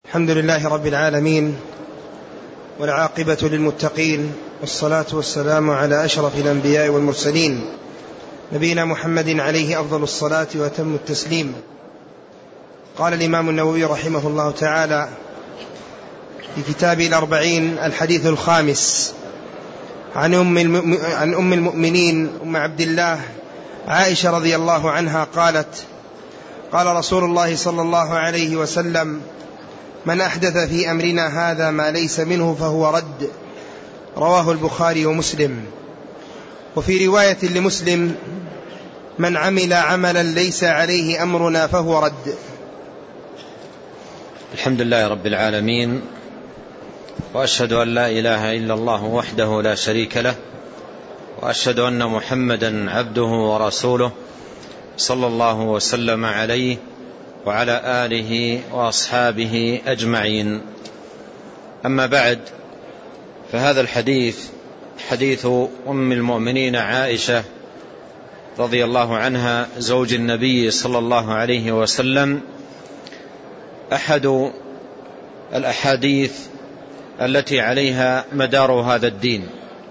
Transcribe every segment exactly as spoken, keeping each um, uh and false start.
الحمد لله رب العالمين، والعاقبة للمتقين، والصلاة والسلام على أشرف الأنبياء والمرسلين، نبينا محمد عليه أفضل الصلاة وأتم التسليم. قال الإمام النووي رحمه الله تعالى في كتابه الأربعين الحديث الخامس عن أم, الم... عن أم المؤمنين أم عبد الله عائشة رضي الله عنها قالت: قال رسول الله صلى الله عليه وسلم: من أحدث في أمرنا هذا ما ليس منه فهو رد. رواه البخاري ومسلم. وفي رواية لمسلم: من عمل عملا ليس عليه أمرنا فهو رد. الحمد لله رب العالمين، وأشهد أن لا إله إلا الله وحده لا شريك له، وأشهد أن محمدا عبده ورسوله صلى الله وسلم عليه وعلى آله وأصحابه أجمعين. أما بعد، فهذا الحديث حديث أم المؤمنين عائشة رضي الله عنها زوج النبي صلى الله عليه وسلم أحد الأحاديث التي عليها مدار هذا الدين،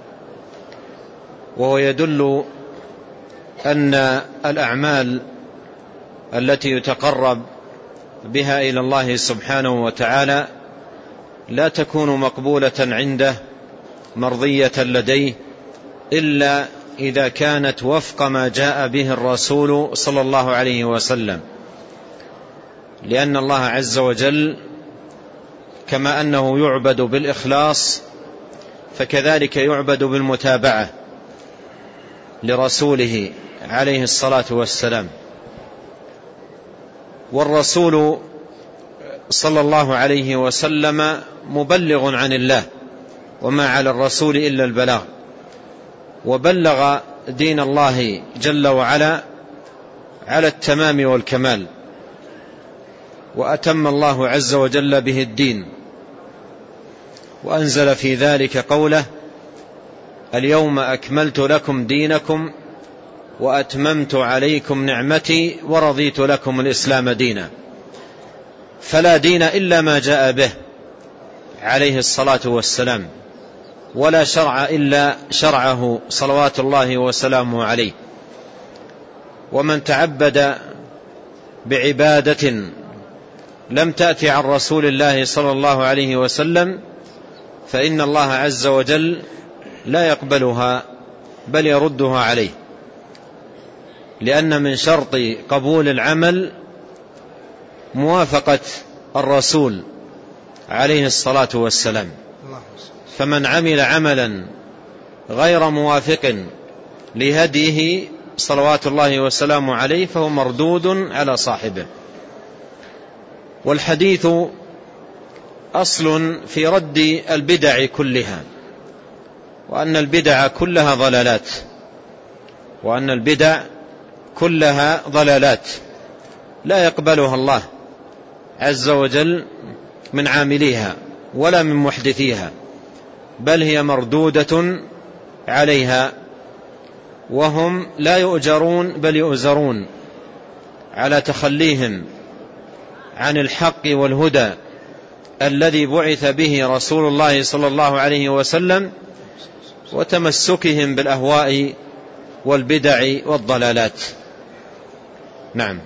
وهو يدل أن الأعمال التي يتقرب بها إلى الله سبحانه وتعالى لا تكون مقبولة عنده مرضية لديه إلا إذا كانت وفق ما جاء به الرسول صلى الله عليه وسلم، لأن الله عز وجل كما أنه يعبد بالإخلاص فكذلك يعبد بالمتابعة لرسوله عليه الصلاة والسلام. والرسول صلى الله عليه وسلم مبلغ عن الله، وما على الرسول إلا البلاغ، وبلغ دين الله جل وعلا على التمام والكمال، وأتم الله عز وجل به الدين، وأنزل في ذلك قوله: اليوم أكملت لكم دينكم وأتممت عليكم نعمتي ورضيت لكم الإسلام دينا. فلا دين إلا ما جاء به عليه الصلاة والسلام، ولا شرع إلا شرعه صلوات الله وسلامه عليه. ومن تعبد بعبادة لم تأتي عن رسول الله صلى الله عليه وسلم فإن الله عز وجل لا يقبلها بل يردها عليه، لأن من شرط قبول العمل موافقة الرسول عليه الصلاة والسلام. فمن عمل عملا غير موافق لهديه صلوات الله وسلامه عليه فهو مردود على صاحبه. والحديث أصل في رد البدع كلها، وأن البدع كلها ضلالات، وأن البدع كلها ضلالات لا يقبلها الله عز وجل من عامليها ولا من محدثيها، بل هي مردودة عليها، وهم لا يؤجرون بل يؤزرون على تخليهم عن الحق والهدى الذي بعث به رسول الله صلى الله عليه وسلم، وتمسكهم بالأهواء والبدع والضلالات. نعم.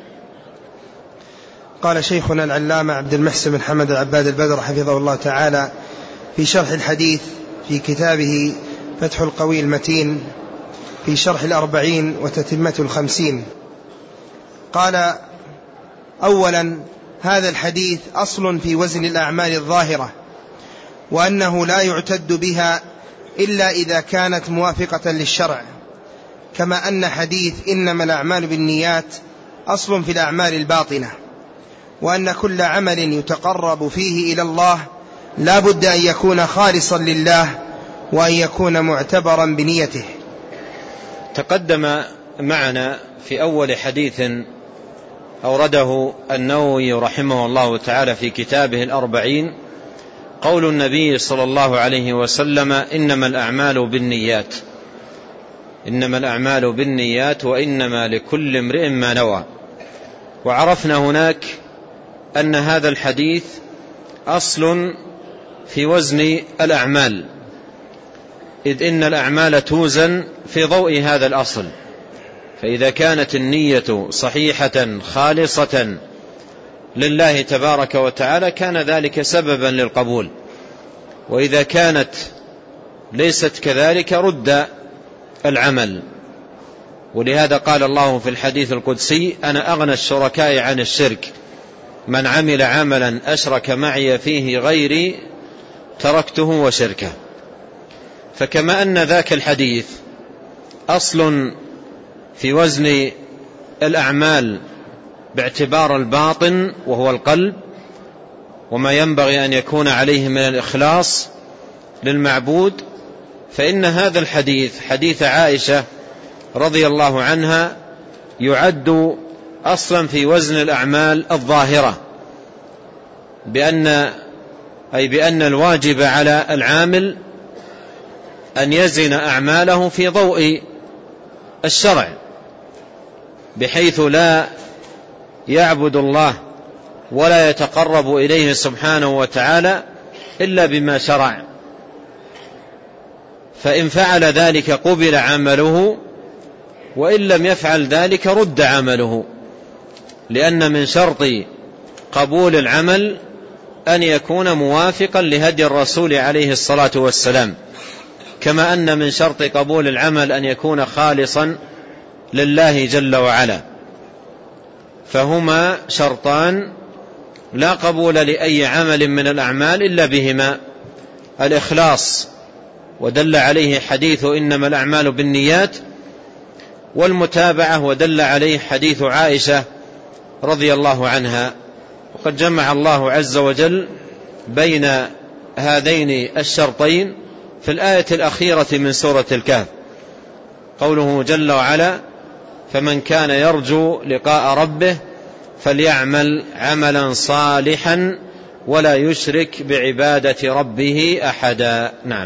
قال شيخنا العلامة عبد المحسن بن حمد العباد البدر حفظه الله تعالى في شرح الحديث في كتابه فتح القوي المتين في شرح الأربعين وتتمة الخمسين، قال: أولا، هذا الحديث أصل في وزن الأعمال الظاهرة، وأنه لا يعتد بها إلا إذا كانت موافقة للشرع، كما أن حديث إنما الأعمال بالنيات أصل في الأعمال الباطنة، وأن كل عمل يتقرب فيه إلى الله لا بد أن يكون خالصا لله، وأن يكون معتبرا بنيته. تقدم معنا في أول حديث أورده النووي رحمه الله تعالى في كتابه الأربعين قول النبي صلى الله عليه وسلم: إنما الأعمال بالنيات، إنما الأعمال بالنيات وإنما لكل امرئ ما نوى. وعرفنا هناك أن هذا الحديث أصل في وزن الأعمال، إذ إن الأعمال توزن في ضوء هذا الأصل. فإذا كانت النية صحيحة خالصة لله تبارك وتعالى كان ذلك سببا للقبول، وإذا كانت ليست كذلك رد العمل. ولهذا قال الله في الحديث القدسي: أنا أغنى الشركاء عن الشرك، من عمل عملا أشرك معي فيه غيري تركته وشركه. فكما أن ذاك الحديث أصل في وزن الأعمال باعتبار الباطن وهو القلب وما ينبغي أن يكون عليه من الإخلاص للمعبود، فإن هذا الحديث حديث عائشة رضي الله عنها يعد أصلا في وزن الأعمال الظاهرة، بأن أي بأن الواجب على العامل أن يزن أعماله في ضوء الشرع، بحيث لا يعبد الله ولا يتقرب إليه سبحانه وتعالى إلا بما شرع. فإن فعل ذلك قبل عمله، وإن لم يفعل ذلك رد عمله، لأن من شرط قبول العمل أن يكون موافقا لهدي الرسول عليه الصلاة والسلام، كما أن من شرط قبول العمل أن يكون خالصا لله جل وعلا. فهما شرطان لا قبول لأي عمل من الأعمال إلا بهما: الإخلاص، ودل عليه حديث إنما الأعمال بالنيات، والمتابعة، ودل عليه حديث عائشة رضي الله عنها. وقد جمع الله عز وجل بين هذين الشرطين في الآية الأخيرة من سورة الكهف، قوله جل وعلا: فمن كان يرجو لقاء ربه فليعمل عملا صالحا ولا يشرك بعبادة ربه أحدا. نعم.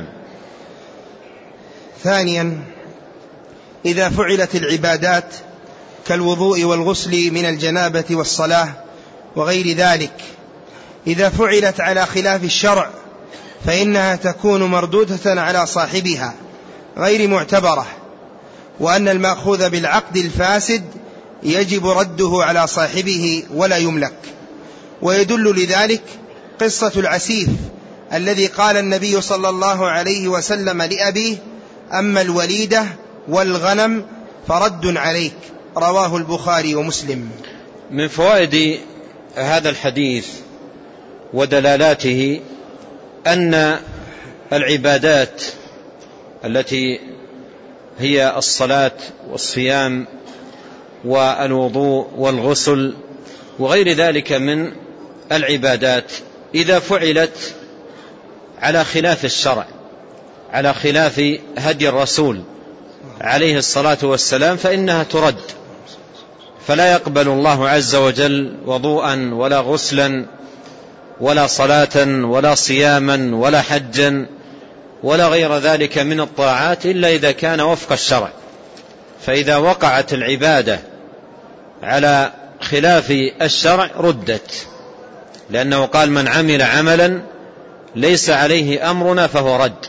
ثانيا، إذا فعلت العبادات كالوضوء والغسل من الجنابة والصلاة وغير ذلك، إذا فعلت على خلاف الشرع فإنها تكون مردودة على صاحبها غير معتبرة، وأن المأخوذ بالعقد الفاسد يجب رده على صاحبه ولا يملك. ويدل لذلك قصة العسيف الذي قال النبي صلى الله عليه وسلم لأبيه: أما الوليدة والغنم فرد عليك، رواه البخاري ومسلم. من فوائد هذا الحديث ودلالاته أن العبادات التي هي الصلاة والصيام والوضوء والغسل وغير ذلك من العبادات إذا فعلت على خلاف الشرع، على خلاف هدي الرسول عليه الصلاة والسلام، فإنها ترد. فلا يقبل الله عز وجل وضوءا ولا غسلا ولا صلاة ولا صياما ولا حجا ولا غير ذلك من الطاعات إلا إذا كان وفق الشرع. فإذا وقعت العبادة على خلاف الشرع ردت، لأنه قال: من عمل عملا ليس عليه أمرنا فهو رد.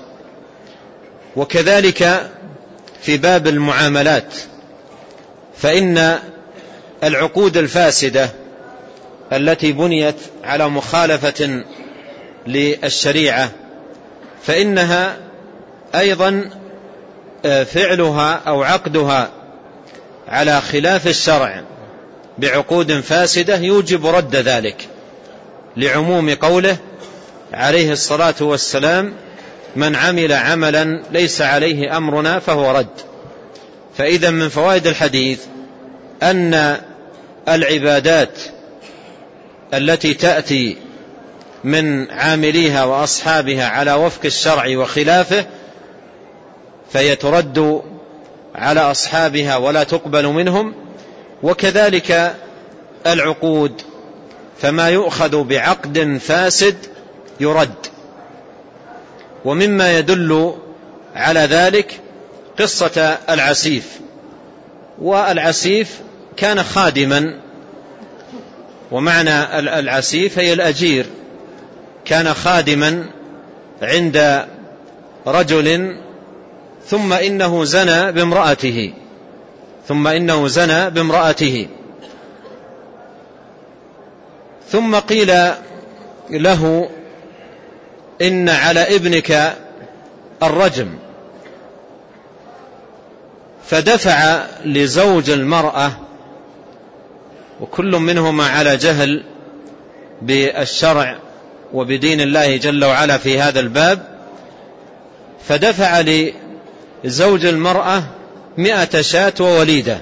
وكذلك في باب المعاملات، فإن العقود الفاسدة التي بنيت على مخالفة للشريعة فإنها أيضا فعلها أو عقدها على خلاف الشرع بعقود فاسدة يوجب رد ذلك، لعموم قوله عليه الصلاة والسلام: من عمل عملا ليس عليه أمرنا فهو رد. فإذا من فوائد الحديث أن العبادات التي تأتي من عامليها وأصحابها على وفق الشرع وخلافه فهي ترد على أصحابها ولا تقبل منهم. وكذلك العقود، فما يؤخذ بعقد فاسد يرد. ومما يدل على ذلك قصة العسيف. والعسيف كان خادما، ومعنى العسيف هي الأجير، كان خادما عند رجل ثم إنه زنى بامرأته ثم إنه زنى بامرأته ثم قيل له إن على ابنك الرجم، فدفع لزوج المرأة، وكل منهما على جهل بالشرع وبدين الله جل وعلا في هذا الباب، فدفع لزوج المرأة مئة شاة ووليدة،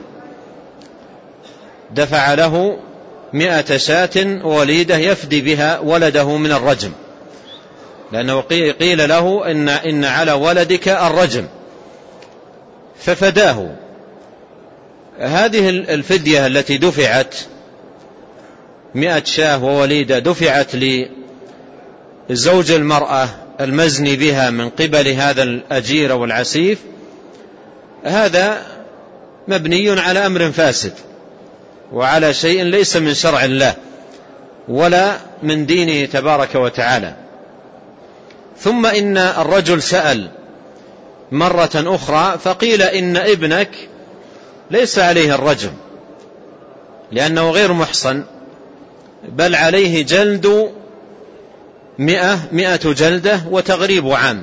دفع له مئة شاة ووليدة يفدي بها ولده من الرجم، لأنه قيل له إن, إن على ولدك الرجم ففداه. هذه الفدية التي دفعت مئة شاة ووليدة دفعت لزوج المرأة المزني بها من قبل هذا الأجير والعسيف، هذا مبني على أمر فاسد وعلى شيء ليس من شرع الله ولا من دينه تبارك وتعالى. ثم إن الرجل سأل مرة أخرى فقيل إن ابنك ليس عليه الرجم لأنه غير محصن، بل عليه جلد مئة مئة جلدة وتغريب عام.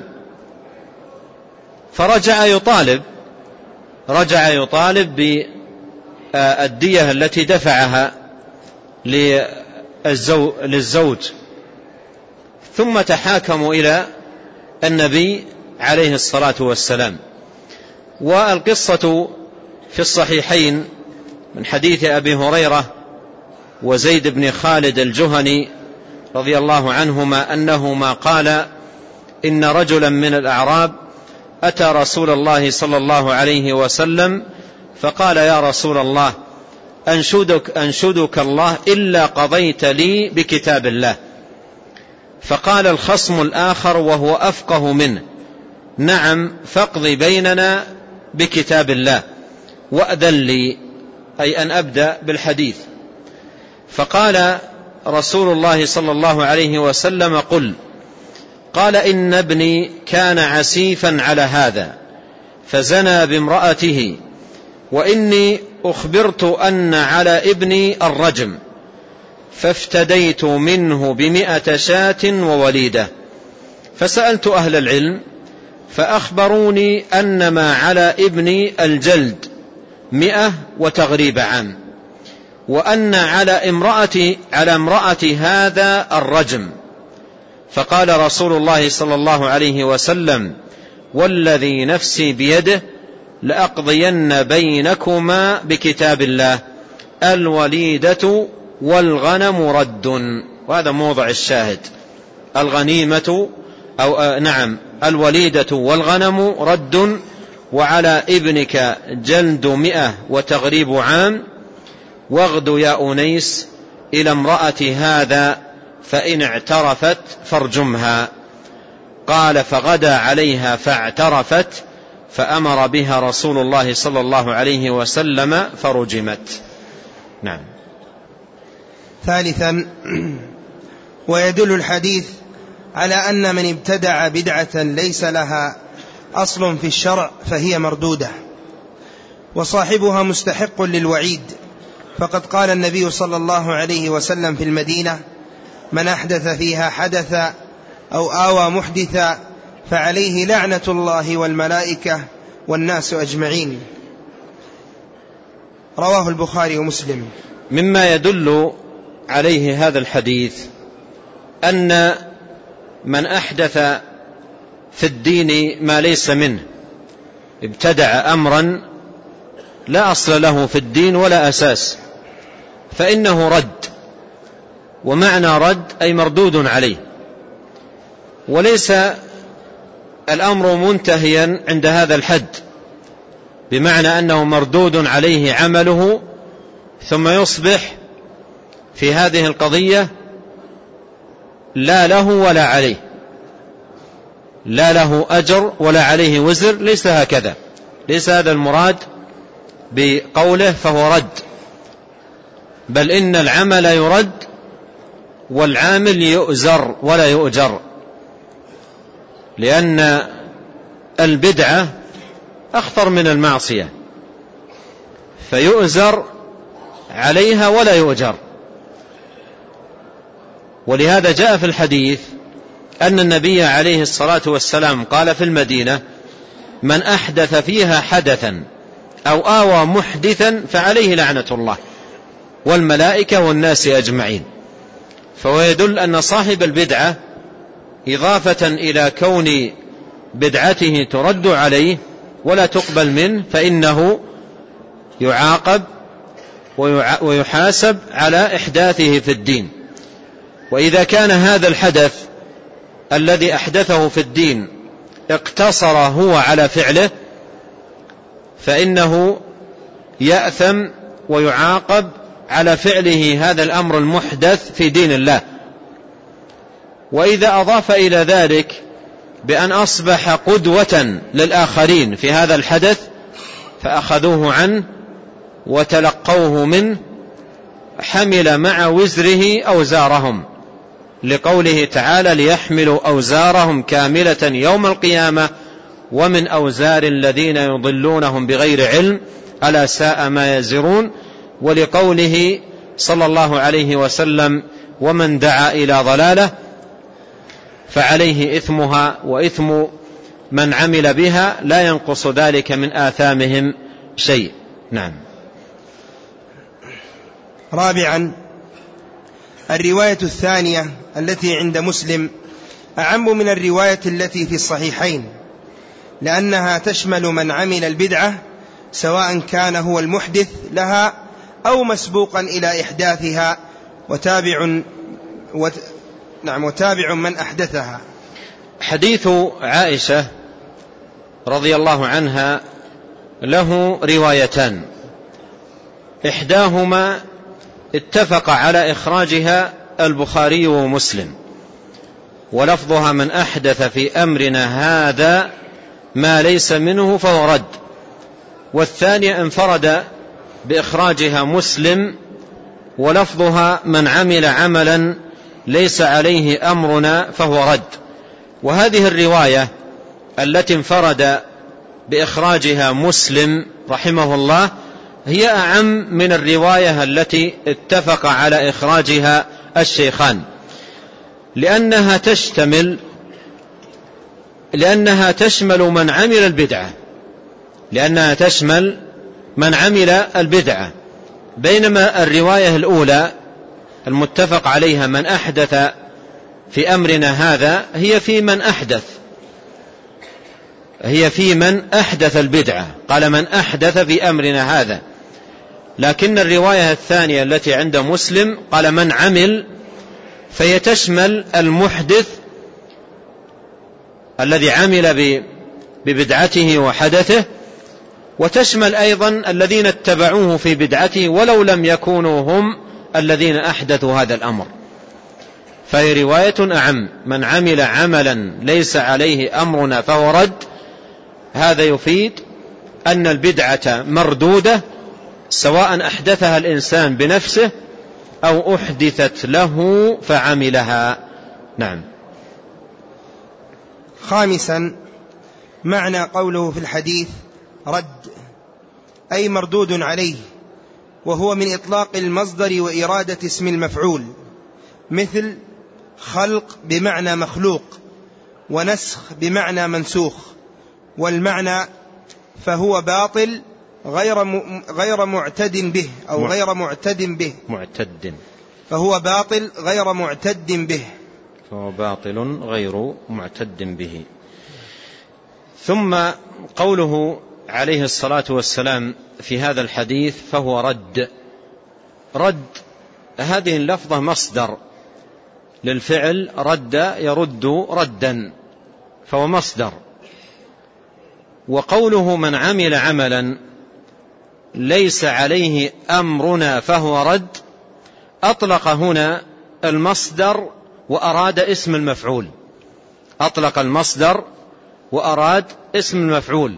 فرجع يطالب رجع يطالب بالدية التي دفعها للزوج، ثم تحاكموا إلى النبي عليه الصلاة والسلام. والقصة في الصحيحين من حديث أبي هريرة وزيد بن خالد الجهني رضي الله عنهما أنهما قال إن رجلا من الأعراب أتى رسول الله صلى الله عليه وسلم فقال يا رسول الله أنشدك, أنشدك الله إلا قضيت لي بكتاب الله. فقال الخصم الآخر وهو أفقه منه نعم فاقض بيننا بكتاب الله وأذن لي، أي أن أبدأ بالحديث. فقال رسول الله صلى الله عليه وسلم قل. قال إن ابني كان عسيفا على هذا فزنى بامرأته، وإني أخبرت أن على ابني الرجم فافتديت منه بمئة شاة ووليدة. فسألت أهل العلم فأخبروني أن ما على ابني الجلد مئة وتغريب عام، وأن على امرأتي على امرأتي هذا الرجم. فقال رسول الله صلى الله عليه وسلم والذي نفسي بيده لأقضين بينكما بكتاب الله الوليدة والغنم رد. وهذا موضع الشاهد، الغنيمة أو آه نعم الوليدة والغنم رد، وعلى ابنك جلد مئة وتغريب عام، واغد يا أنيس إلى امرأة هذا فإن اعترفت فارجمها. قال فغدا عليها فاعترفت فأمر بها رسول الله صلى الله عليه وسلم فرجمت. نعم. ثالثا ويدل الحديث على أن من ابتدع بدعة ليس لها أصل في الشرع فهي مردودة، وصاحبها مستحق للوعيد، فقد قال النبي صلى الله عليه وسلم في المدينة من أحدث فيها حدثا أو آوى محدثا فعليه لعنة الله والملائكة والناس أجمعين. رواه البخاري ومسلم. مما يدل عليه هذا الحديث أن من أحدث في الدين ما ليس منه، ابتدع أمرا لا أصل له في الدين ولا أساس، فإنه رد، ومعنى رد أي مردود عليه، وليس الأمر منتهيا عند هذا الحد، بمعنى أنه مردود عليه عمله ثم يصبح في هذه القضية لا له ولا عليه، لا له أجر ولا عليه وزر، ليس هكذا، ليس هذا المراد بقوله فهو رد، بل إن العمل يرد والعامل يؤزر ولا يؤجر، لأن البدعة أخطر من المعصية، فيؤزر عليها ولا يؤجر. ولهذا جاء في الحديث أن النبي عليه الصلاة والسلام قال في المدينة: من أحدث فيها حدثا أو آوى محدثا فعليه لعنة الله والملائكة والناس أجمعين. فهو يدل أن صاحب البدعة إضافة إلى كون بدعته ترد عليه ولا تقبل منه، فإنه يعاقب ويحاسب على إحداثه في الدين. وإذا كان هذا الحدث الذي أحدثه في الدين اقتصر هو على فعله فإنه يأثم ويعاقب على فعله هذا الأمر المحدث في دين الله. وإذا أضاف إلى ذلك بأن أصبح قدوة للآخرين في هذا الحدث فأخذوه عنه وتلقوه منه، حمل مع وزره أوزارهم، لقوله تعالى: ليحملوا أوزارهم كاملة يوم القيامة ومن أوزار الذين يضلونهم بغير علم ألا ساء ما يزرون. ولقوله صلى الله عليه وسلم: ومن دعا إلى ضلالة فعليه إثمها وإثم من عمل بها لا ينقص ذلك من آثامهم شيء. نعم. رابعا، الرواية الثانية التي عند مسلم أعم من الرواية التي في الصحيحين، لأنها تشمل من عمل البدعة سواء كان هو المحدث لها أو مسبوقا إلى إحداثها وتابع وت... نعم وتابع من أحدثها. حديث عائشة رضي الله عنها له روايتان، إحداهما اتفق على إخراجها البخاري ومسلم، ولفظها: من أحدث في أمرنا هذا ما ليس منه فهو رد. والثانية انفرد بإخراجها مسلم، ولفظها: من عمل عملا ليس عليه أمرنا فهو رد. وهذه الرواية التي انفرد بإخراجها مسلم رحمه الله هي أعم من الرواية التي اتفق على إخراجها الشيخان، لأنها تشتمل لأنها تشمل من عمل البدعة لأنها تشمل من عمل البدعة بينما الرواية الأولى المتفق عليها من أحدث في أمرنا هذا هي في من أحدث هي في من أحدث البدعة، قال من أحدث في أمرنا هذا. لكن الرواية الثانية التي عند مسلم قال من عمل، فيتشمل المحدث الذي عمل ببدعته وحدثه، وتشمل أيضا الذين اتبعوه في بدعته ولو لم يكونوا هم الذين أحدثوا هذا الأمر. فهي رواية أعم: من عمل عملا ليس عليه أمرنا فهو رد. هذا يفيد أن البدعة مردودة سواء أحدثها الإنسان بنفسه أو أحدثت له فعملها. نعم. خامسا، معنى قوله في الحديث رد أي مردود عليه، وهو من إطلاق المصدر وإرادة اسم المفعول، مثل خلق بمعنى مخلوق، ونسخ بمعنى منسوخ. والمعنى فهو باطل غير غير معتد به أو غير معتد به معتد فهو باطل غير معتد به فهو باطل غير معتد به. ثم قوله عليه الصلاة والسلام في هذا الحديث فهو رد. رد هذه اللفظة مصدر للفعل رد يرد ردا، فهو مصدر. وقوله من عمل عملا ليس عليه أمرنا فهو رد، أطلق هنا المصدر وأراد اسم المفعول. أطلق المصدر وأراد اسم المفعول،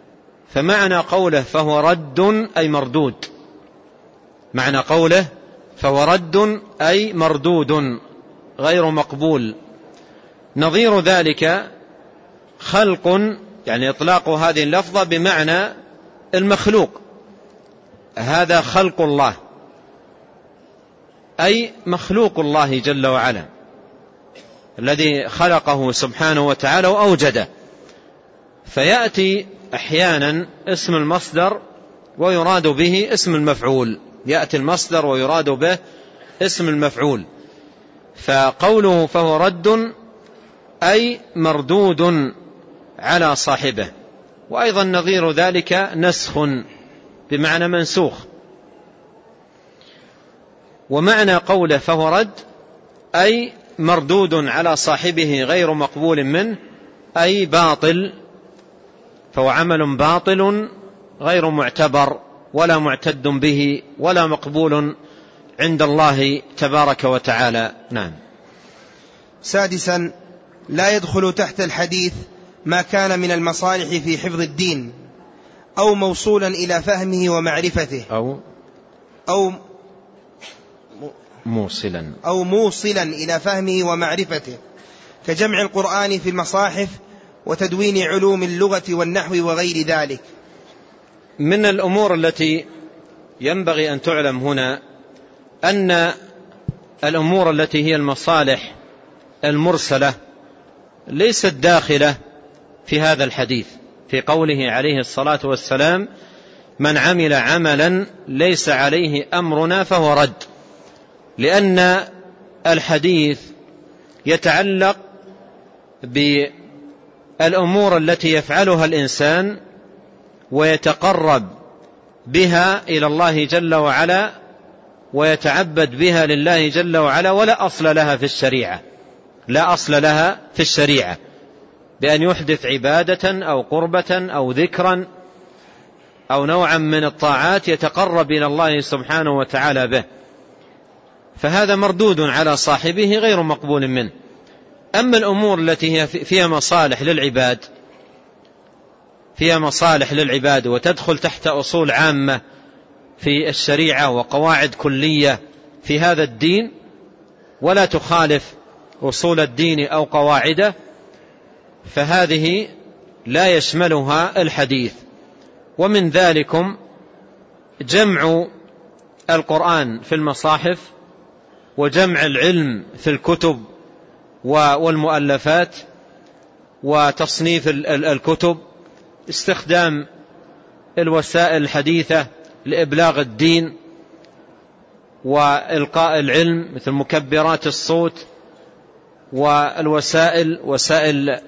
فمعنى قوله فهو رد أي مردود. معنى قوله فهو رد أي مردود غير مقبول. نظير ذلك خلق، يعني إطلاق هذه اللفظة بمعنى المخلوق، هذا خلق الله أي مخلوق الله جل وعلا الذي خلقه سبحانه وتعالى وأوجده. فيأتي أحيانا اسم المصدر ويراد به اسم المفعول، يأتي المصدر ويراد به اسم المفعول. فقوله فهو رد أي مردود على صاحبه. وأيضا نظير ذلك نسخ بمعنى منسوخ. ومعنى قوله فهو رد أي مردود على صاحبه غير مقبول منه، أي باطل، فهو عمل باطل غير معتبر ولا معتد به ولا مقبول عند الله تبارك وتعالى. نعم. سادسا، لا يدخل تحت الحديث ما كان من المصالح في حفظ الدين أو موصولا إلى فهمه ومعرفته أو أو موصلا أو موصلا إلى فهمه ومعرفته، كجمع القرآن في المصاحف وتدوين علوم اللغة والنحو وغير ذلك. من الأمور التي ينبغي أن تعلم هنا أن الأمور التي هي المصالح المرسلة ليست داخلة في هذا الحديث، في قوله عليه الصلاة والسلام من عمل عملا ليس عليه أمرنا فهو رد، لأن الحديث يتعلق بالأمور التي يفعلها الإنسان ويتقرب بها إلى الله جل وعلا ويتعبد بها لله جل وعلا، ولا أصل لها في الشريعة، لا أصل لها في الشريعة، بأن يحدث عبادة أو قربة أو ذكرا أو نوعا من الطاعات يتقرب إلى الله سبحانه وتعالى به، فهذا مردود على صاحبه غير مقبول منه. أما الأمور التي هي فيها مصالح للعباد فيها مصالح للعباد وتدخل تحت أصول عامة في الشريعة وقواعد كلية في هذا الدين ولا تخالف أصول الدين أو قواعده، فهذه لا يشملها الحديث. ومن ذلكم جمع القرآن في المصاحف وجمع العلم في الكتب والمؤلفات وتصنيف الكتب، استخدام الوسائل الحديثة لإبلاغ الدين وإلقاء العلم مثل مكبرات الصوت والوسائل وسائل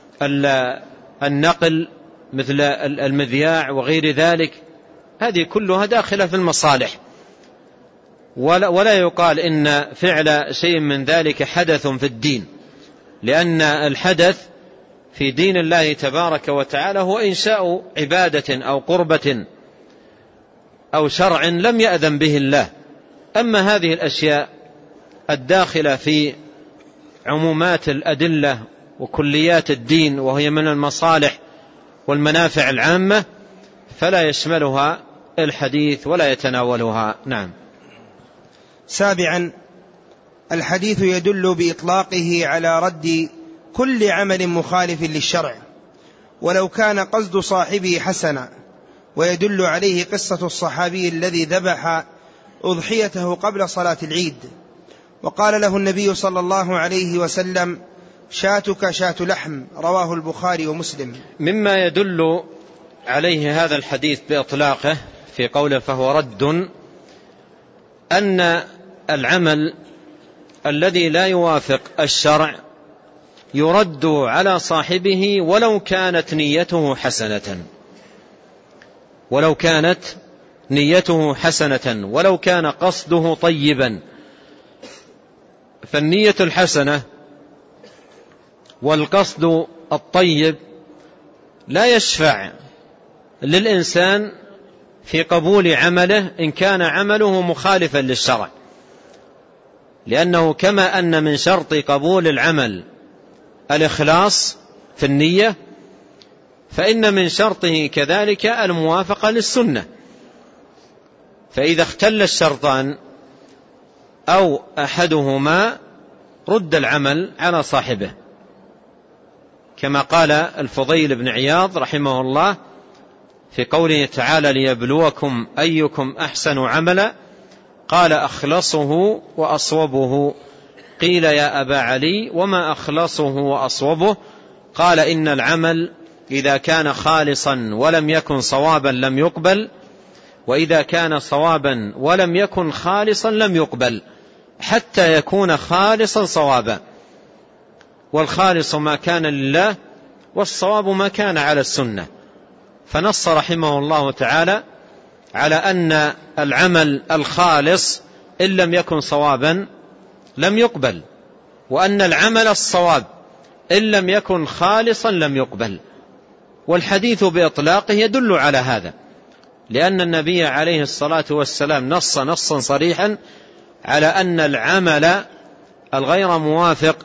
النقل مثل المذياع وغير ذلك، هذه كلها داخلة في المصالح، ولا, ولا يقال إن فعل شيء من ذلك حدث في الدين، لأن الحدث في دين الله تبارك وتعالى هو إنشاء عبادة أو قربة أو شرع لم يأذن به الله. أما هذه الأشياء الداخلة في عمومات الأدلة وكليات الدين وهي من المصالح والمنافع العامة فلا يشملها الحديث ولا يتناولها. نعم. سابعا، الحديث يدل بإطلاقه على رد كل عمل مخالف للشرع ولو كان قصد صاحبه حسنا، ويدل عليه قصة الصحابي الذي ذبح أضحيته قبل صلاة العيد وقال له النبي صلى الله عليه وسلم شاتك شات لحم، رواه البخاري ومسلم. مما يدل عليه هذا الحديث بإطلاقه في قوله فهو رد أن العمل الذي لا يوافق الشرع يرد على صاحبه ولو كانت نيته حسنة، ولو كانت نيته حسنة ولو كان قصده طيبا. فالنية الحسنة والقصد الطيب لا يشفع للإنسان في قبول عمله إن كان عمله مخالفا للشرع، لأنه كما أن من شرط قبول العمل الإخلاص في النية، فإن من شرطه كذلك الموافقة للسنة. فإذا اختل الشرطان أو أحدهما رد العمل على صاحبه، كما قال الفضيل بن عياض رحمه الله في قوله تعالى: ليبلوكم أيكم أحسن عملا، قال: أخلصه وأصوبه. قيل: يا أبا علي وما أخلصه وأصوبه؟ قال: إن العمل إذا كان خالصا ولم يكن صوابا لم يقبل، وإذا كان صوابا ولم يكن خالصا لم يقبل، حتى يكون خالصا صوابا. والخالص ما كان لله، والصواب ما كان على السنة. فنص رحمه الله تعالى على أن العمل الخالص إن لم يكن صوابا لم يقبل، وأن العمل الصواب إن لم يكن خالصا لم يقبل. والحديث بإطلاقه يدل على هذا، لأن النبي عليه الصلاة والسلام نص نصا صريحا على أن العمل الغير موافق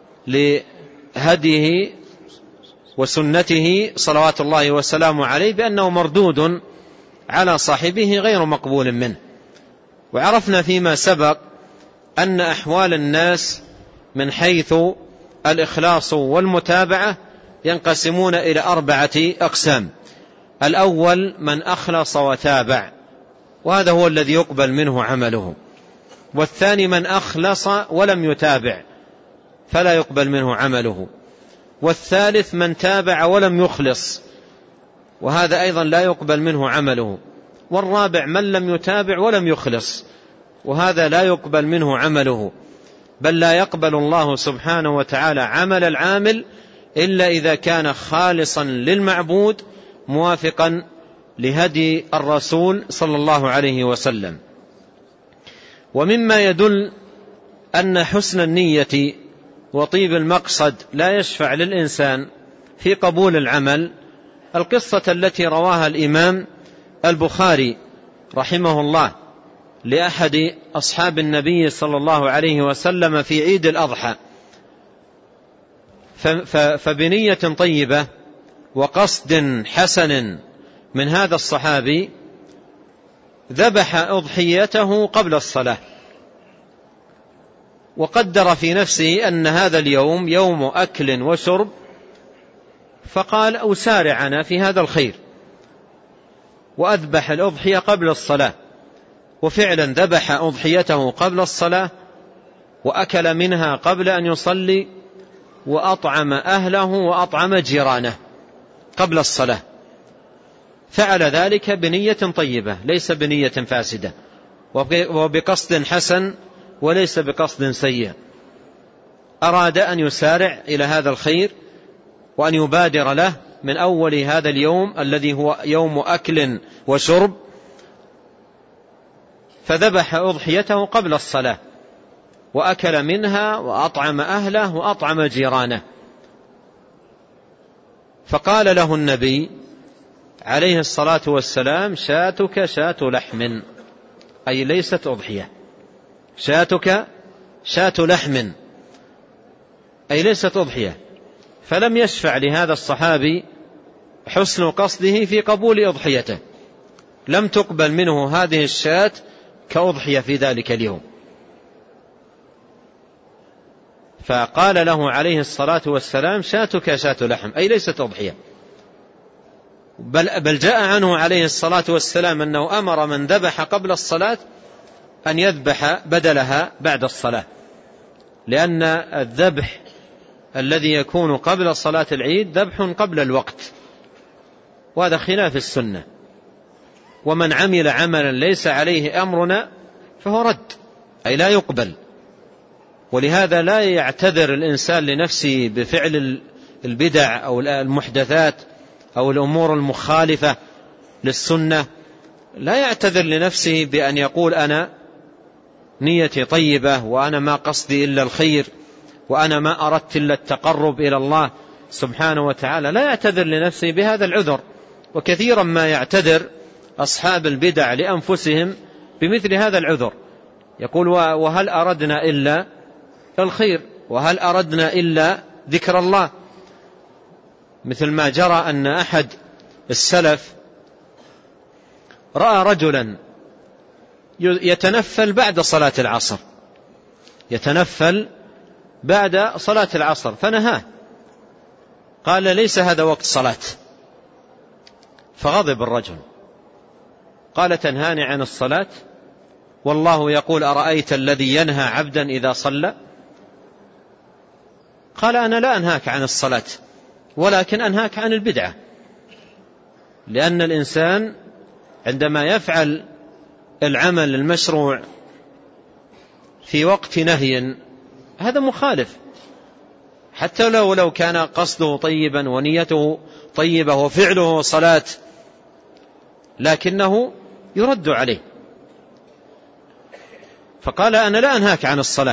لهديه وسنته صلوات الله وسلامه عليه بأنه مردود على صاحبه غير مقبول منه. وعرفنا فيما سبق أن أحوال الناس من حيث الإخلاص والمتابعة ينقسمون إلى أربعة أقسام. الأول من أخلص وتابع، وهذا هو الذي يقبل منه عمله. والثاني من أخلص ولم يتابع فلا يقبل منه عمله. والثالث من تابع ولم يخلص، وهذا أيضا لا يقبل منه عمله. والرابع من لم يتابع ولم يخلص، وهذا لا يقبل منه عمله، بل لا يقبل الله سبحانه وتعالى عمل العامل إلا إذا كان خالصا للمعبود موافقا لهدي الرسول صلى الله عليه وسلم. ومما يدل أن حسن النية وطيب المقصد لا يشفع للإنسان في قبول العمل القصة التي رواها الإمام البخاري رحمه الله لأحد أصحاب النبي صلى الله عليه وسلم في عيد الأضحى، فبنية طيبة وقصد حسن من هذا الصحابي ذبح أضحيته قبل الصلاة، وقدر في نفسه أن هذا اليوم يوم أكل وشرب، فقال: أسارعنا في هذا الخير، وأذبح الأضحية قبل الصلاة. وفعلا ذبح أضحيته قبل الصلاة، وأكل منها قبل أن يصلي، وأطعم أهله وأطعم جيرانه قبل الصلاة. فعل ذلك بنية طيبة ليس بنية فاسدة، وبقصد حسن وليس بقصد سيء. أراد أن يسارع إلى هذا الخير وأن يبادر له من أول هذا اليوم الذي هو يوم أكل وشرب، فذبح أضحيته قبل الصلاة، وأكل منها وأطعم أهله وأطعم جيرانه. فقال له النبي عليه الصلاة والسلام: شاتك شات لحم، أي ليست أضحية. شاتك شات لحم أي ليست أضحية. فلم يشفع لهذا الصحابي حسن قصده في قبول أضحيته، لم تقبل منه هذه الشاة كأضحية في ذلك اليوم. فقال له عليه الصلاة والسلام: شاتك شات لحم، أي ليست أضحية. بل, بل جاء عنه عليه الصلاة والسلام أنه أمر من ذبح قبل الصلاة أن يذبح بدلها بعد الصلاة، لأن الذبح الذي يكون قبل صلاة العيد ذبح قبل الوقت، وهذا خلاف السنة. ومن عمل عملا ليس عليه أمرنا فهو رد، أي لا يقبل. ولهذا لا يعتذر الإنسان لنفسه بفعل البدع أو المحدثات أو الأمور المخالفة للسنة، لا يعتذر لنفسه بأن يقول: أنا نيتي طيبة، وأنا ما قصدي إلا الخير، وأنا ما أردت إلا التقرب إلى الله سبحانه وتعالى. لا يعتذر لنفسه بهذا العذر. وكثيرا ما يعتذر أصحاب البدع لأنفسهم بمثل هذا العذر، يقول: وهل أردنا إلا الخير، وهل أردنا إلا ذكر الله. مثل ما جرى أن أحد السلف رأى رجلا يتنفل بعد صلاة العصر، يتنفل بعد صلاة العصر فنهاه، قال ليس هذا وقت صلاة. فغضب الرجل قال تنهاني عن الصلاة والله يقول أرأيت الذي ينهى عبدا إذا صلى؟ قال أنا لا أنهاك عن الصلاة ولكن أنهاك عن البدعة، لأن الإنسان عندما يفعل العمل المشروع في وقت نهي هذا مخالف، حتى لو لو كان قصده طيبا ونيته طيبة وفعله صلاة، لكنه يرد عليه. فقال أنا لا أنهاك عن الصلاة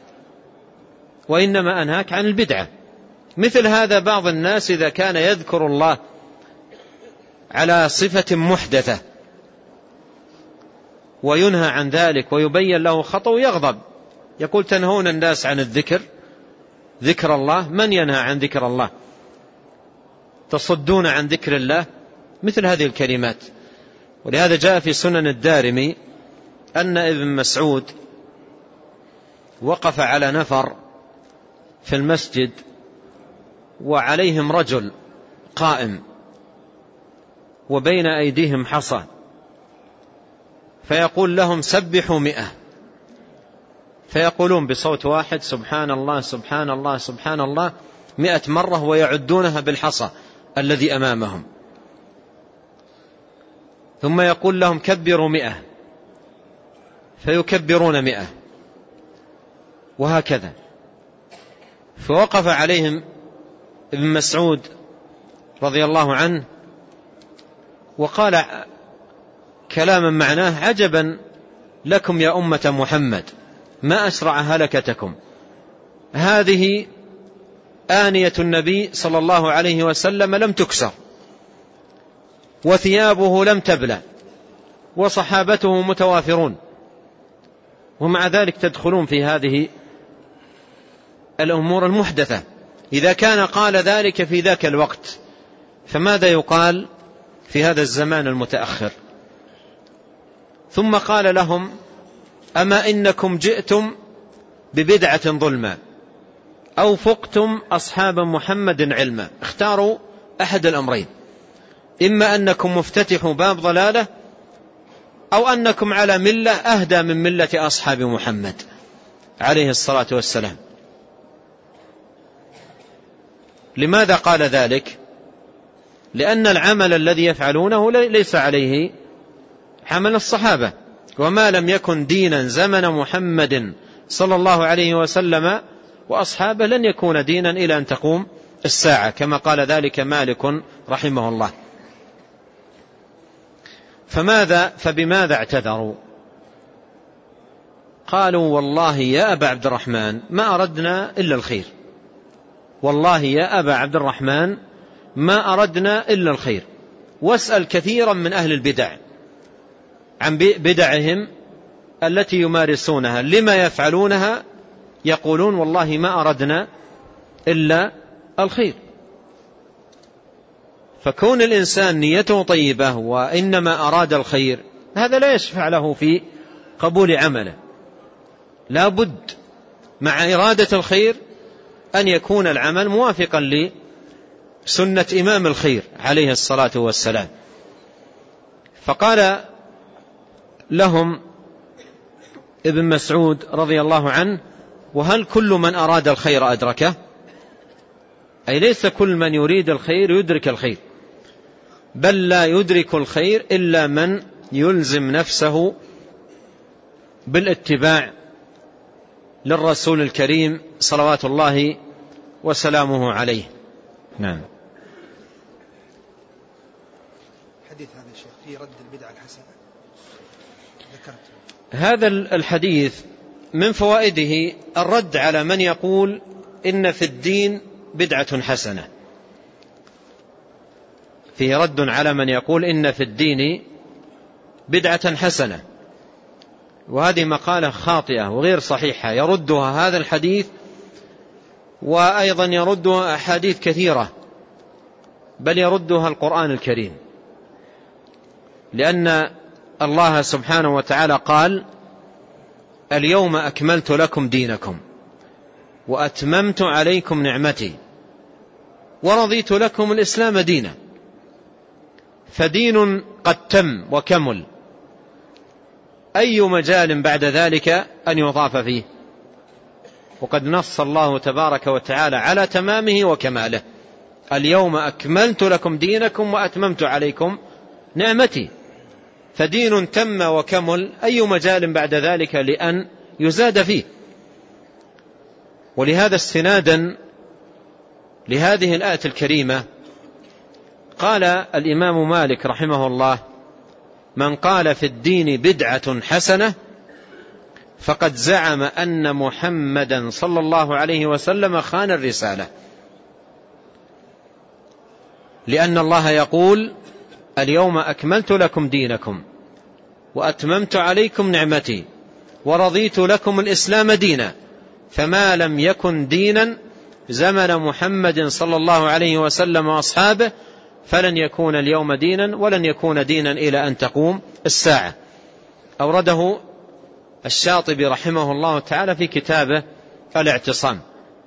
وإنما أنهاك عن البدعة. مثل هذا بعض الناس إذا كان يذكر الله على صفة محدثة وينهى عن ذلك ويبين له خطأ يغضب، يقول تنهون الناس عن الذكر، ذكر الله، من ينهى عن ذكر الله؟ تصدون عن ذكر الله، مثل هذه الكلمات. ولهذا جاء في سنن الدارمي أن ابن مسعود وقف على نفر في المسجد وعليهم رجل قائم وبين أيديهم حصى، فيقول لهم سبحوا مئة، فيقولون بصوت واحد سبحان الله سبحان الله سبحان الله مئة مرة ويعدونها بالحصى الذي أمامهم، ثم يقول لهم كبروا مئة فيكبرون مئة، وهكذا. فوقف عليهم ابن مسعود رضي الله عنه وقال كلاما معناه عجبا لكم يا أمة محمد ما أسرع هلكتكم، هذه آنية النبي صلى الله عليه وسلم لم تكسر وثيابه لم تبلى وصحابته متوافرون، ومع ذلك تدخلون في هذه الأمور المحدثة. إذا كان قال ذلك في ذاك الوقت فماذا يقال في هذا الزمان المتأخر؟ ثم قال لهم أما إنكم جئتم ببدعة ظلما أو فقتم أصحاب محمد علما، اختاروا أحد الأمرين، إما أنكم مفتتحوا باب ضلالة أو أنكم على ملة أهدى من ملة أصحاب محمد عليه الصلاة والسلام. لماذا قال ذلك؟ لأن العمل الذي يفعلونه ليس عليه عمل الصحابة، وما لم يكن دينا زمن محمد صلى الله عليه وسلم وأصحابه لن يكون دينا إلى أن تقوم الساعة، كما قال ذلك مالك رحمه الله. فماذا فبماذا اعتذروا؟ قالوا والله يا أبا عبد الرحمن ما أردنا إلا الخير، والله يا أبا عبد الرحمن ما أردنا إلا الخير. واسأل كثيرا من أهل البدع عن بدعهم التي يمارسونها لما يفعلونها، يقولون والله ما أردنا إلا الخير. فكون الإنسان نيته طيبة وإنما أراد الخير هذا لا يشفع له في قبول عمله، لا بد مع إرادة الخير أن يكون العمل موافقا لسنة إمام الخير عليه الصلاة والسلام. فقال لهم ابن مسعود رضي الله عنه وهل كل من أراد الخير أدركه؟ أي ليس كل من يريد الخير يدرك الخير، بل لا يدرك الخير إلا من يلزم نفسه بالاتباع للرسول الكريم صلوات الله وسلامه عليه. نعم. حديث هذا الشيخ في رد البدعة الحسنة ذكرت هذا الحديث من فوائده الرد على من يقول إن في الدين بدعة حسنة، فيه رد على من يقول إن في الدين بدعة حسنة، وهذه مقالة خاطئة وغير صحيحة يردها هذا الحديث، وأيضا يردها أحاديث كثيرة، بل يردها القرآن الكريم، لأن الله سبحانه وتعالى قال اليوم أكملت لكم دينكم وأتممت عليكم نعمتي ورضيت لكم الإسلام دينا، فدين قد تم وكمل، أي مجال بعد ذلك أن يضاف فيه؟ وقد نص الله تبارك وتعالى على تمامه وكماله: اليوم أكملت لكم دينكم وأتممت عليكم نعمتي. فدين تم وكمل، أي مجال بعد ذلك لأن يزاد فيه. ولهذا استنادا لهذه الآية الكريمة قال الإمام مالك رحمه الله: من قال في الدين بدعة حسنة فقد زعم أن محمدا صلى الله عليه وسلم خان الرسالة، لأن الله يقول: اليوم أكملت لكم دينكم وأتممت عليكم نعمتي ورضيت لكم الإسلام دينا، فما لم يكن دينا زمن محمد صلى الله عليه وسلم وأصحابه فلن يكون اليوم دينا ولن يكون دينا إلى أن تقوم الساعة. أورده الشاطبي رحمه الله تعالى في كتابه الاعتصام.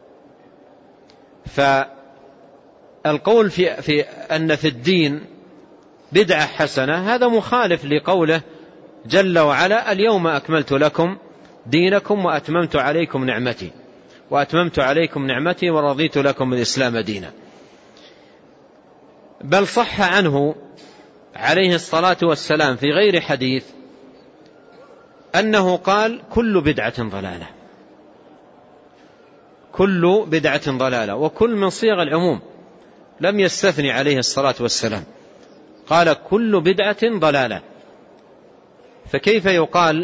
فالقول في, في أن في الدين بدعة حسنة هذا مخالف لقوله جل وعلا: اليوم أكملت لكم دينكم وأتممت عليكم نعمتي وأتممت عليكم نعمتي ورضيت لكم الإسلام دينا. بل صح عنه عليه الصلاة والسلام في غير حديث أنه قال: كل بدعة ضلالة، كل بدعة ضلالة، وكل من صيغ العموم، لم يستثني عليه الصلاة والسلام، قال: كل بدعة ضلالة. فكيف يقال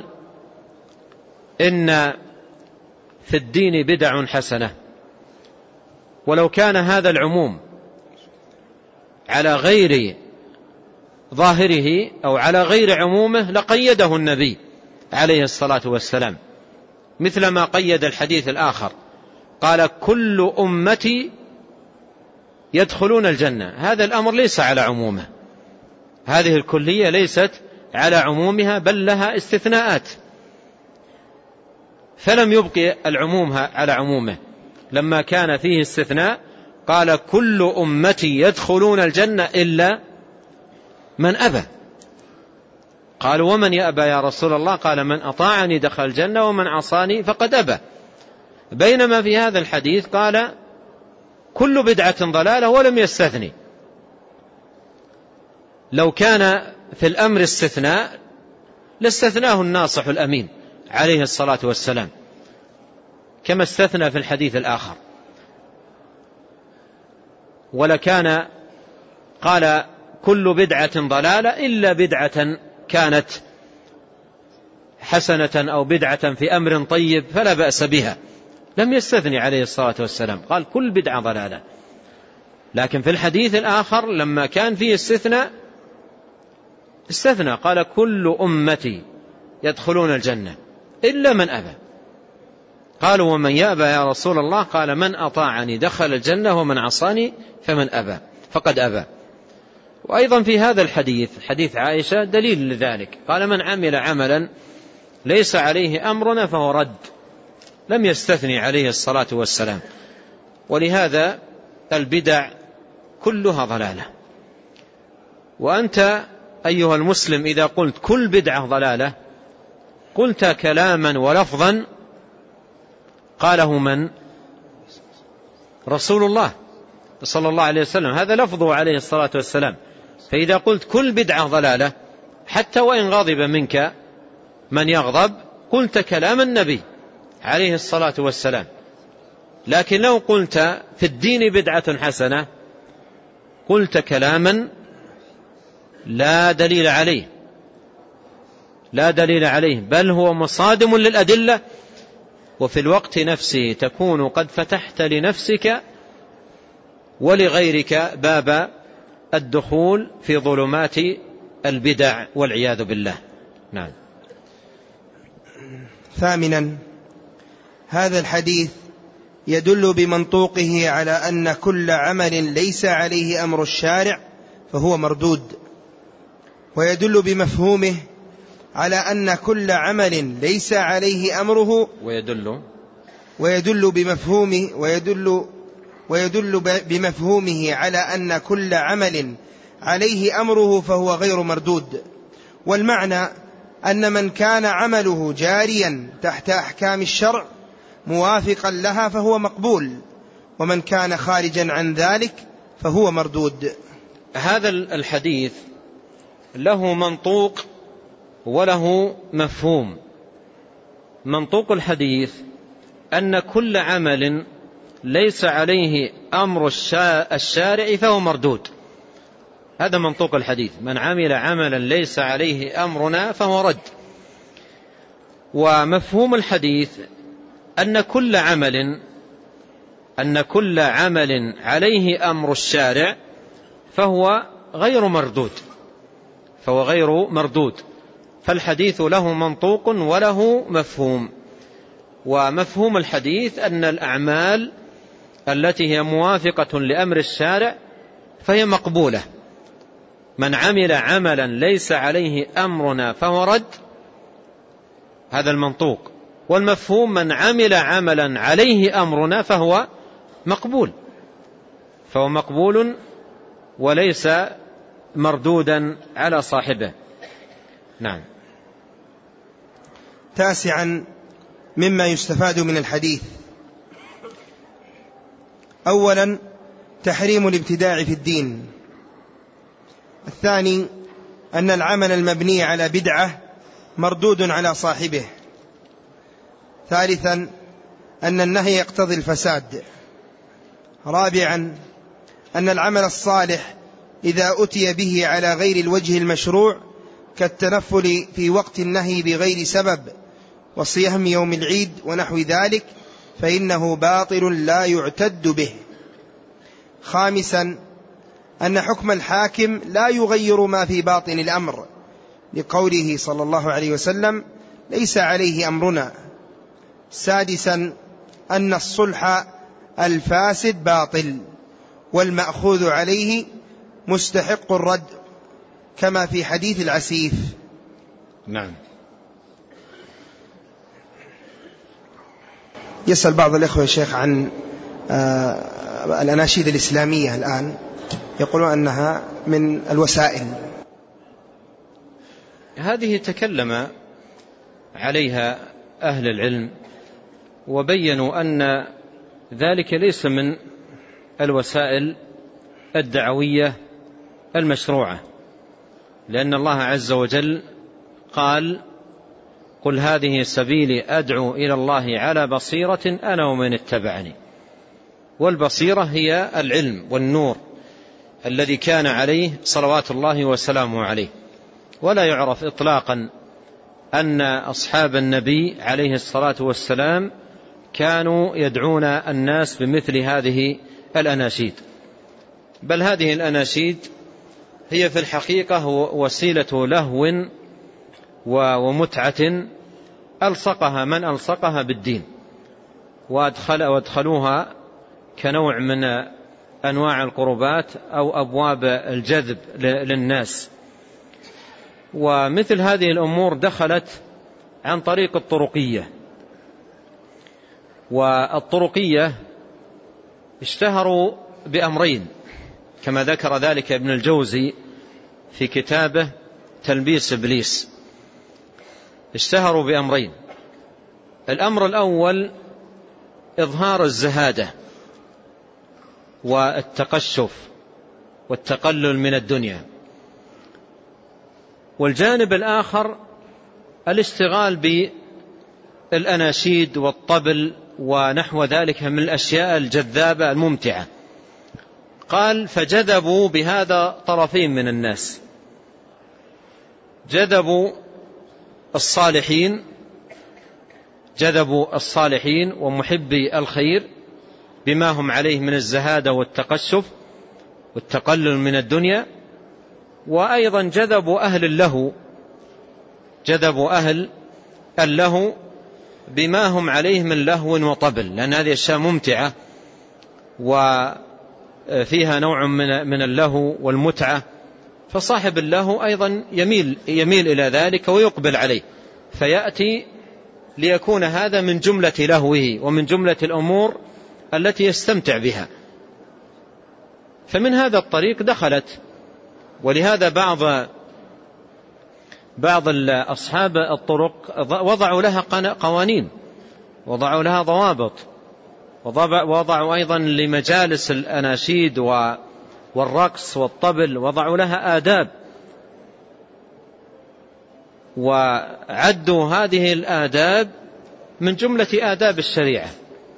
إن في الدين بدع حسنة؟ ولو كان هذا العموم على غير ظاهره أو على غير عمومه لقيده النبي عليه الصلاة والسلام، مثل ما قيد الحديث الآخر قال: كل أمتي يدخلون الجنة. هذا الأمر ليس على عمومه، هذه الكلية ليست على عمومها بل لها استثناءات، فلم يبقي العموم على عمومه. لما كان فيه استثناء قال: كل أمتي يدخلون الجنة إلا من أبى. قالوا: ومن يأبى يا رسول الله؟ قال: من أطاعني دخل الجنة ومن عصاني فقد أبى. بينما في هذا الحديث قال: كل بدعة ضلالة ولم يستثني. لو كان في الأمر استثناء لاستثناه الناصح الأمين عليه الصلاة والسلام كما استثنى في الحديث الآخر، ولكان قال: كل بدعة ضلالة إلا بدعة كانت حسنة أو بدعة في أمر طيب فلا بأس بها، لم يستثني عليه الصلاة والسلام، قال: كل بدعة ضلالة. لكن في الحديث الآخر لما كان فيه استثناء استثنى، قال: كل أمتي يدخلون الجنة إلا من أبى. قالوا: ومن يأبى يا رسول الله؟ قال: من أطاعني دخل الجنة ومن عصاني فمن أبى فقد أبى. وأيضا في هذا الحديث حديث عائشة دليل لذلك، قال: من عمل عملا ليس عليه أمرنا فهو رد، لم يستثني عليه الصلاة والسلام. ولهذا البدع كلها ضلالة. وأنت أيها المسلم إذا قلت كل بدعة ضلالة قلت كلاما ولفظا قاله من؟ رسول الله صلى الله عليه وسلم، هذا لفظه عليه الصلاة والسلام. فإذا قلت كل بدعة ضلالة حتى وإن غضب منك من يغضب قلت كلام النبي عليه الصلاة والسلام. لكن لو قلت في الدين بدعة حسنة قلت كلاما لا دليل عليه، لا دليل عليه، بل هو مصادم للأدلة، وفي الوقت نفسه تكون قد فتحت لنفسك ولغيرك باب الدخول في ظلمات البدع والعياذ بالله. نعم. ثامنا، هذا الحديث يدل بمنطوقه على أن كل عمل ليس عليه أمر الشارع فهو مردود، ويدل بمفهومه على أن كل عمل ليس عليه أمره ويدل ويدل بمفهومه ويدل ويدل بمفهومه على أن كل عمل عليه أمره فهو غير مردود. والمعنى أن من كان عمله جاريا تحت أحكام الشرع موافقا لها فهو مقبول، ومن كان خارجا عن ذلك فهو مردود. هذا الحديث له منطوق وله مفهوم. منطوق الحديث أن كل عمل ليس عليه أمر الشارع فهو مردود. هذا منطوق الحديث: من عمل عملا ليس عليه أمرنا فهو رد. ومفهوم الحديث أن كل عمل أن كل عمل عليه أمر الشارع فهو غير مردود فهو غير مردود فالحديث له منطوق وله مفهوم. ومفهوم الحديث أن الأعمال التي هي موافقة لأمر الشارع فهي مقبولة. من عمل عملا ليس عليه أمرنا فهو رد، هذا المنطوق. والمفهوم: من عمل عملا عليه أمرنا فهو مقبول فهو مقبول وليس مردودا على صاحبه. نعم. تاسعا مما يستفاد من الحديث: أولا تحريم الابتداع في الدين. الثاني أن العمل المبني على بدعة مردود على صاحبه. ثالثا أن النهي يقتضي الفساد. رابعا أن العمل الصالح إذا أتي به على غير الوجه المشروع كالتنفل في وقت النهي بغير سبب وصيام يوم العيد ونحو ذلك فإنه باطل لا يعتد به. خامسا أن حكم الحاكم لا يغير ما في باطن الأمر، لقوله صلى الله عليه وسلم: ليس عليه أمرنا. سادسا أن الصلح الفاسد باطل والمأخوذ عليه مستحق الرد، كما في حديث العسيف. نعم. يسأل بعض الإخوة يا شيخ عن آه الأناشيد الإسلامية الآن، يقولون أنها من الوسائل. هذه تكلم عليها أهل العلم وبينوا أن ذلك ليس من الوسائل الدعوية المشروعة، لأن الله عز وجل قال: قل هذه سبيلي أدعو إلى الله على بصيرة أنا ومن اتبعني. والبصيرة هي العلم والنور الذي كان عليه صلوات الله وسلامه عليه. ولا يعرف إطلاقا أن أصحاب النبي عليه الصلاة والسلام كانوا يدعون الناس بمثل هذه الأناشيد، بل هذه الأناشيد هي في الحقيقة وسيلة لهو ومتعة ألصقها من ألصقها بالدين، وأدخل وادخلوها كنوع من أنواع القربات أو أبواب الجذب للناس. ومثل هذه الأمور دخلت عن طريق الطرقية، والطرقية اشتهروا بأمرين كما ذكر ذلك ابن الجوزي في كتابه تلبيس إبليس. اشتهروا بأمرين: الأمر الأول إظهار الزهادة والتقشف والتقلل من الدنيا، والجانب الآخر الاشتغال بالأناشيد والطبل ونحو ذلك من الأشياء الجذابة الممتعة. قال: فجذبوا بهذا طرفين من الناس، جذبوا الصالحين جذبوا الصالحين ومحبي الخير بما هم عليه من الزهادة والتقشف والتقلل من الدنيا، وأيضا جذبوا أهل اللهو جذبوا أهل اللهو بما هم عليه من لهو وطبل، لأن هذه أشياء ممتعة وفيها نوع من من اللهو والمتعة فصاحب اللهو أيضا يميل, يميل إلى ذلك ويقبل عليه، فيأتي ليكون هذا من جملة لهوه ومن جملة الأمور التي يستمتع بها. فمن هذا الطريق دخلت. ولهذا بعض بعض أصحاب الطرق وضعوا لها قوانين، وضعوا لها ضوابط، وضعوا أيضا لمجالس الأناشيد والرقص والطبل وضعوا لها آداب، وعدوا هذه الآداب من جملة آداب الشريعة،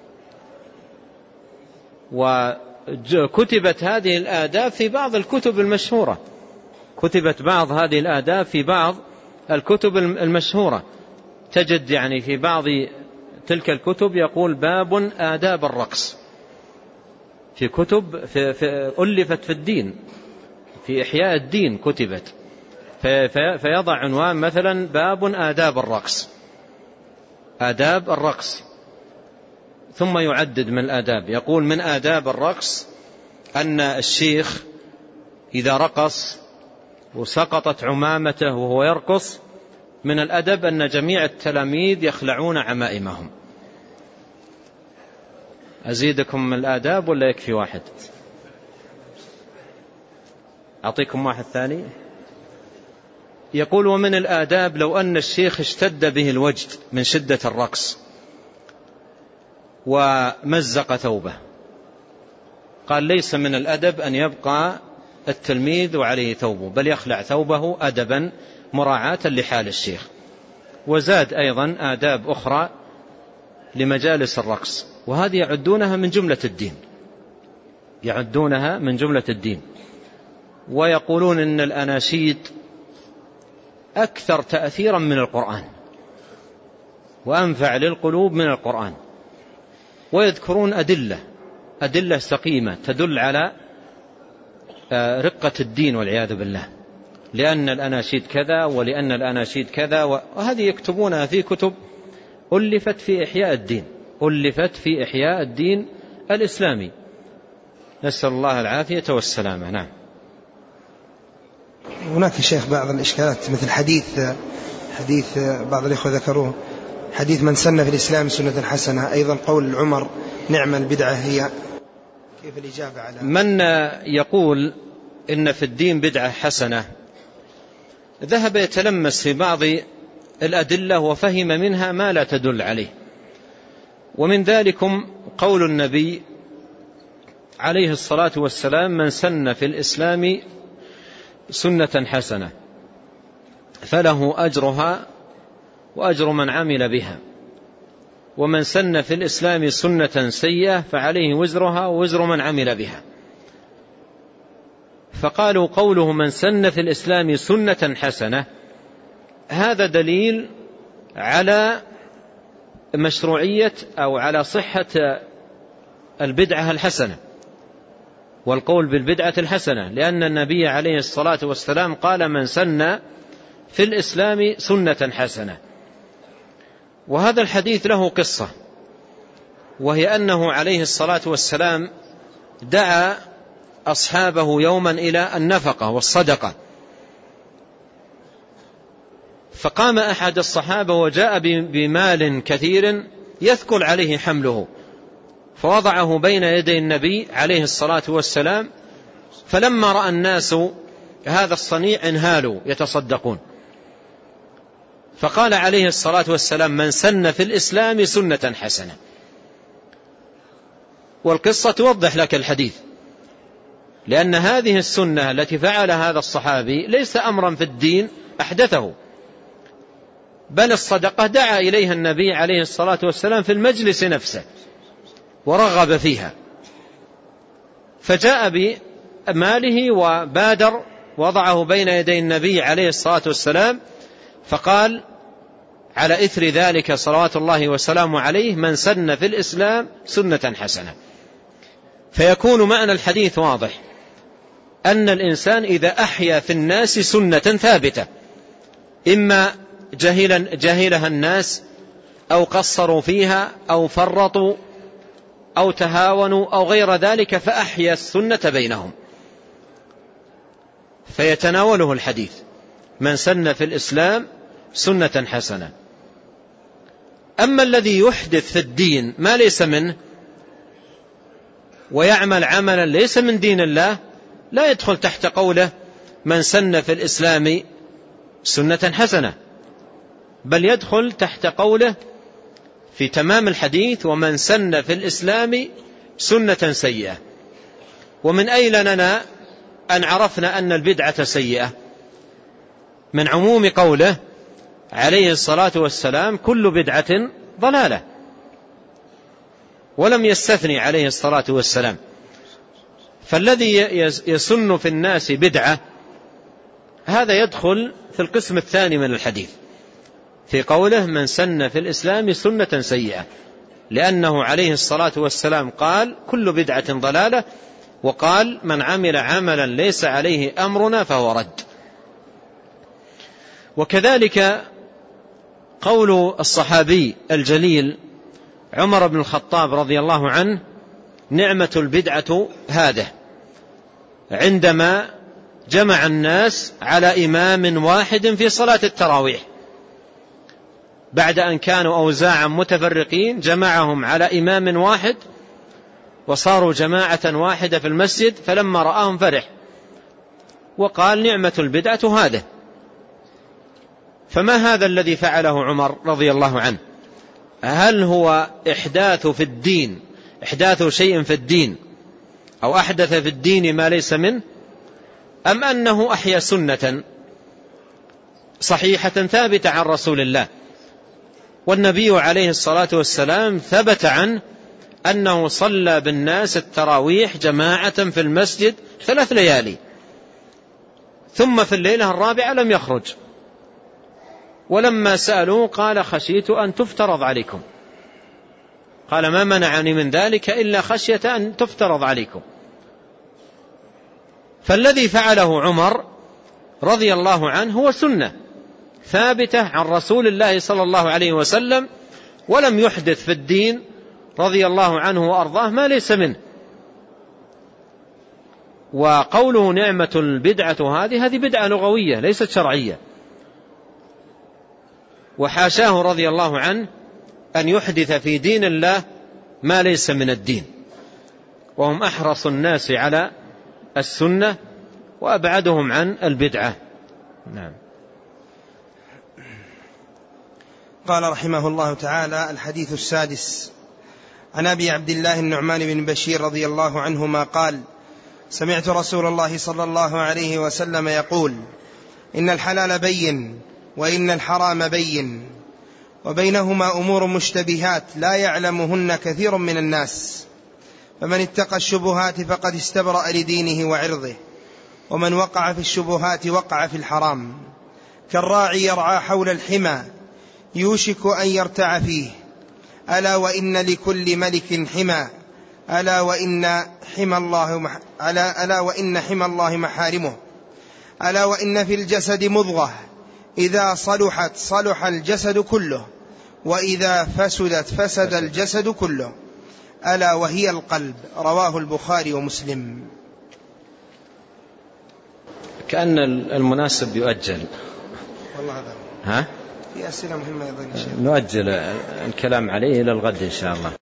وكتبت هذه الآداب في بعض الكتب المشهورة، كتبت بعض هذه الآداب في بعض الكتب المشهورة. تجد يعني في بعض تلك الكتب يقول باب آداب الرقص، في كتب في في ألفت في الدين، في إحياء الدين كتبت، في فيضع عنوان مثلا باب آداب الرقص، آداب الرقص، ثم يعدد من الآداب. يقول من آداب الرقص أن الشيخ إذا رقص وسقطت عمامته وهو يرقص، من الأدب أن جميع التلاميذ يخلعون عمائمهم. أزيدكم من الآداب ولا يكفي واحد؟ أعطيكم واحد ثاني. يقول ومن الآداب لو أن الشيخ اشتد به الوجد من شدة الرقص ومزق ثوبه، قال ليس من الأدب أن يبقى التلميذ وعليه ثوبه، بل يخلع ثوبه أدبا مراعاة لحال الشيخ. وزاد أيضا آداب أخرى لمجالس الرقص، وهذه يعدونها من جملة الدين، يعدونها من جملة الدين. ويقولون إن الأناشيد أكثر تأثيرا من القرآن وأنفع للقلوب من القرآن، ويذكرون أدلة أدلة سقيمة تدل على رقة الدين والعياذ بالله، لأن الأناشيد كذا ولأن الأناشيد كذا، وهذه يكتبونها في كتب ألفت في إحياء الدين، ألفت في إحياء الدين الإسلامي، نسأل الله العافية والسلامة. نعم. هناك يا شيخ بعض الإشكالات، مثل حديث حديث بعض الإخوة ذكروه، حديث من سن في الإسلام سنة حسنة، أيضا قول عمر نعم البدعة هي، كيف الإجابة على من يقول إن في الدين بدعة حسنة؟ ذهب يتلمس في بعض الأدلة وفهم منها ما لا تدل عليه، ومن ذلكم قول النبي عليه الصلاة والسلام من سن في الإسلام سنة حسنة فله أجرها وأجر من عمل بها، ومن سن في الإسلام سنة سيئة فعليه وزرها ووزر من عمل بها. فقالوا قوله من سن في الإسلام سنة حسنة هذا دليل على مشروعية أو على صحة البدعة الحسنة والقول بالبدعة الحسنة، لأن النبي عليه الصلاة والسلام قال من سن في الإسلام سنة حسنة. وهذا الحديث له قصة، وهي أنه عليه الصلاة والسلام دعا أصحابه يوما إلى النفقة والصدقة، فقام أحد الصحابة وجاء بمال كثير يثقل عليه حمله، فوضعه بين يدي النبي عليه الصلاة والسلام، فلما رأى الناس هذا الصنيع انهالوا يتصدقون، فقال عليه الصلاة والسلام من سن في الإسلام سنة حسنة. والقصة توضح لك الحديث، لأن هذه السنة التي فعل هذا الصحابي ليس أمرا في الدين أحدثه، بل الصدقة دعا إليها النبي عليه الصلاة والسلام في المجلس نفسه ورغب فيها، فجاء بماله وبادر وضعه بين يدي النبي عليه الصلاة والسلام، فقال على إثر ذلك صلوات الله وسلامه عليه من سن في الإسلام سنة حسنة. فيكون معنى الحديث واضح، أن الإنسان إذا أحيا في الناس سنة ثابتة إما جهلا جهلها الناس أو قصروا فيها أو فرطوا أو تهاونوا أو غير ذلك، فأحيا السنة بينهم، فيتناوله الحديث: من سن في الإسلام سنة حسنة. أما الذي يحدث في الدين ما ليس منه ويعمل عملا ليس من دين الله لا يدخل تحت قوله من سن في الإسلام سنة حسنة، بل يدخل تحت قوله في تمام الحديث: ومن سن في الإسلام سنة سيئة. ومن أين لنا أن عرفنا أن البدعة سيئة؟ من عموم قوله عليه الصلاة والسلام: كل بدعة ضلالة، ولم يستثني عليه الصلاة والسلام. فالذي يسن في الناس بدعة هذا يدخل في القسم الثاني من الحديث في قوله: من سن في الإسلام سنة سيئة، لأنه عليه الصلاة والسلام قال: كل بدعة ضلالة، وقال: من عمل عملا ليس عليه أمرنا فهو رد. وكذلك قول الصحابي الجليل عمر بن الخطاب رضي الله عنه: نعمة البدعة هذه، عندما جمع الناس على إمام واحد في صلاة التراويح، بعد أن كانوا أوزاعا متفرقين جمعهم على إمام واحد وصاروا جماعة واحدة في المسجد، فلما رآهم فرح وقال: نعمة البدعة هذه. فما هذا الذي فعله عمر رضي الله عنه؟ هل هو إحداث في الدين إحداث شيء في الدين أو أحدث في الدين ما ليس منه، أم أنه أحيا سنة صحيحة ثابتة عن رسول الله؟ والنبي عليه الصلاة والسلام ثبت عنه أنه صلى بالناس التراويح جماعة في المسجد ثلاث ليالي، ثم في الليلة الرابعة لم يخرج. ولما سألوه قال: خشيت أن تفترض عليكم. قال: ما منعني من ذلك إلا خشية أن تفترض عليكم. فالذي فعله عمر رضي الله عنه هو سنة ثابتة عن رسول الله صلى الله عليه وسلم، ولم يحدث في الدين رضي الله عنه وأرضاه ما ليس منه. وقوله نعمة البدعة هذه هذه بدعة لغوية ليست شرعية، وحاشاه رضي الله عنه أن يحدث في دين الله ما ليس من الدين، وهم أحرص الناس على السنة وأبعدهم عن البدعة. نعم. قال رحمه الله تعالى: الحديث السادس عن أبي عبد الله النعمان بن بشير رضي الله عنهما قال: سمعت رسول الله صلى الله عليه وسلم يقول: إن الحلال بين وإن الحرام بين وبينهما أمور مشتبهات لا يعلمهن كثير من الناس، فمن اتقى الشبهات فقد استبرأ لدينه وعرضه، ومن وقع في الشبهات وقع في الحرام. كالراعي يرعى حول الحمى يوشك أن يرتع فيه، ألا وإن لكل ملك حمى، ألا وإن حمى الله مح... ألا... ألا وإن حمى الله محارمه، ألا وإن في الجسد مضغة إذا صلحت صلح الجسد كله، وإذا فسدت فسد الجسد كله، ألا وهي القلب. رواه البخاري ومسلم. كأن المناسب يؤجل. والله هذا ها؟ في أسئلة مهمة أيضا. نؤجل الكلام عليه إلى الغد إن شاء الله.